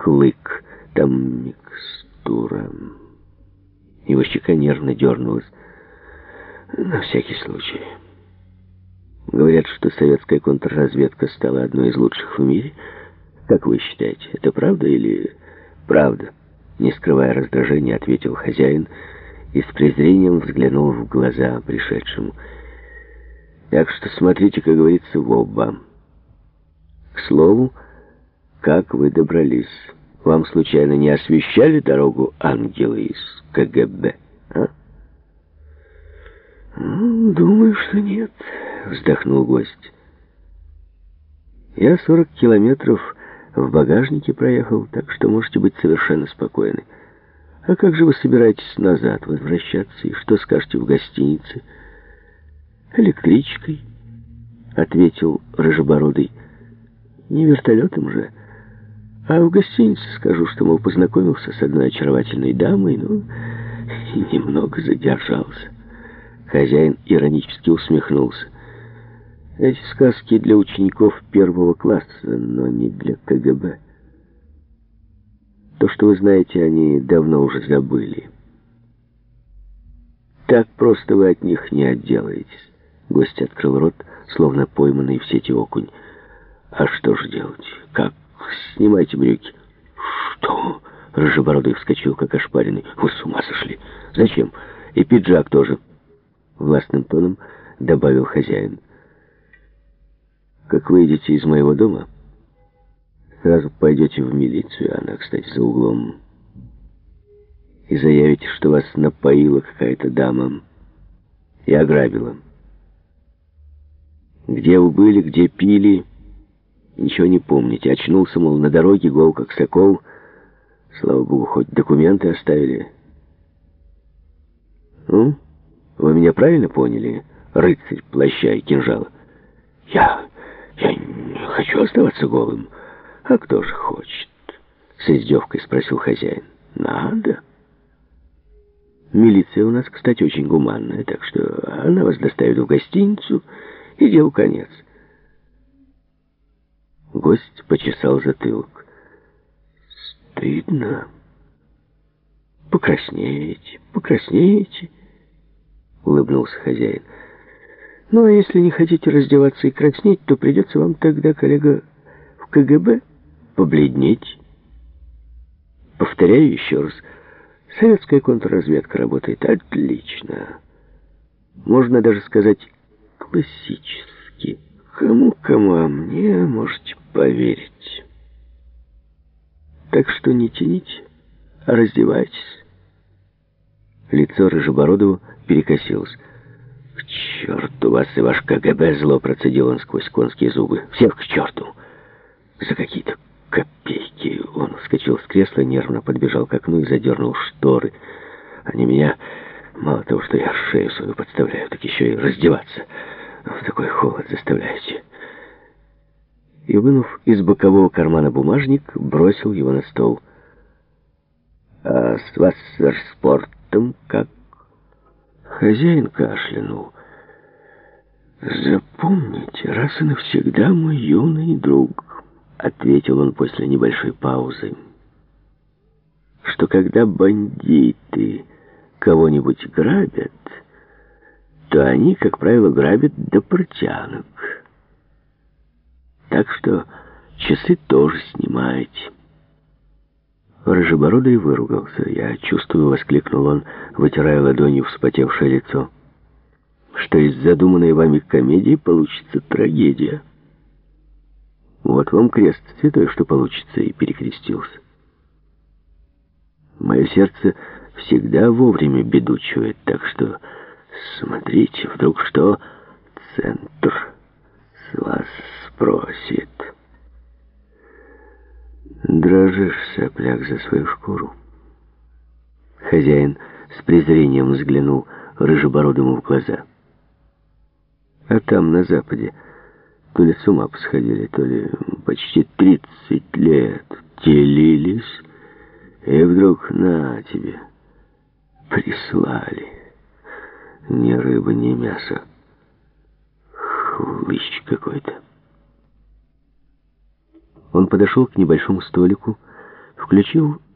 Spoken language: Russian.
клык, там микстура. Его щека нервно дернулась. На всякий случай. Говорят, что советская контрразведка стала одной из лучших в мире. Как вы считаете, это правда или правда? Не скрывая раздражения, ответил хозяин и с презрением взглянул в глаза пришедшему. Так что смотрите, как говорится, в оба. К слову, как вы добрались? Вам случайно не освещали дорогу ангелы из КГБ, а? «Думаю, что нет», — вздохнул гость. «Я 40 километров в багажнике проехал, так что можете быть совершенно спокойны. А как же вы собираетесь назад возвращаться, и что скажете в гостинице?» «Электричкой», — ответил Рыжебородый. «Не вертолетом же. А в гостинице скажу, что, мол, познакомился с одной очаровательной дамой, и немного задержался». Хозяин иронически усмехнулся. «Эти сказки для учеников первого класса, но не для КГБ. То, что вы знаете, они давно уже забыли. Так просто вы от них не отделаетесь». Гость открыл рот, словно пойманный в сети окунь. «А что же делать? Как? Снимайте брюки». «Что?» — Рыжебородый вскочил, как ошпаренный. «Вы с ума сошли? Зачем? И пиджак тоже». Властным тоном добавил хозяин. «Как выйдете из моего дома, сразу пойдете в милицию, она, кстати, за углом, и заявите, что вас напоила какая-то дама и ограбила. Где вы были, где пили, ничего не помните. Очнулся, мол, на дороге, гол как сокол. Слава богу, хоть документы оставили. Ну, вы меня правильно поняли, рыцарь плаща и кинжала?» Я не хочу оставаться голым. «А кто же хочет?» — с издевкой спросил хозяин. «Надо. Милиция у нас, кстати, очень гуманная, так что она вас доставит в гостиницу, и делу конец». Гость почесал затылок. «Стыдно. Покраснеете», — улыбнулся хозяин. «Ну, а если не хотите раздеваться и краснеть, то придется вам тогда, коллега, в КГБ побледнеть. Повторяю еще раз, советская контрразведка работает отлично. Можно даже сказать, классически. Кому-кому, а мне можете поверить. Так что не тяните, а раздевайтесь». Лицо Рыжебородова перекосилось. «К черту вас и ваш КГБ!» — зло процедил он сквозь конские зубы. «Всех к черту! За какие-то копейки!» Он вскочил с кресла, нервно подбежал к окну и задернул шторы. «Они меня, мало того, что я шею свою подставляю, так еще и раздеваться в такой холод заставляете». И, вынув из бокового кармана бумажник, бросил его на стол. «А с Вассерспортом как?» Хозяин кашлянул. «Запомните раз и навсегда, мой юный друг», — ответил он после небольшой паузы, «что когда бандиты кого-нибудь грабят, то они, как правило, грабят до портянок. Так что часы тоже снимайте». Рыжебородый выругался. «Я чувствую», — воскликнул он, вытирая ладонью вспотевшее лицо, «что из задуманной вами комедии получится трагедия. Вот вам крест святой, что получится», — и перекрестился. «Мое сердце всегда вовремя беду чует, так что смотрите, вдруг что центр с вас спросит». «Дрожишь, сопляк, за свою шкуру?» Хозяин с презрением взглянул Рыжебородому в глаза. «А там, на западе, то ли с ума посходили, то ли почти 30 лет делились, и вдруг на тебе прислали. Ни рыба, ни мясо. Хлыщ какой-то». Он подошел к небольшому столику, в Включил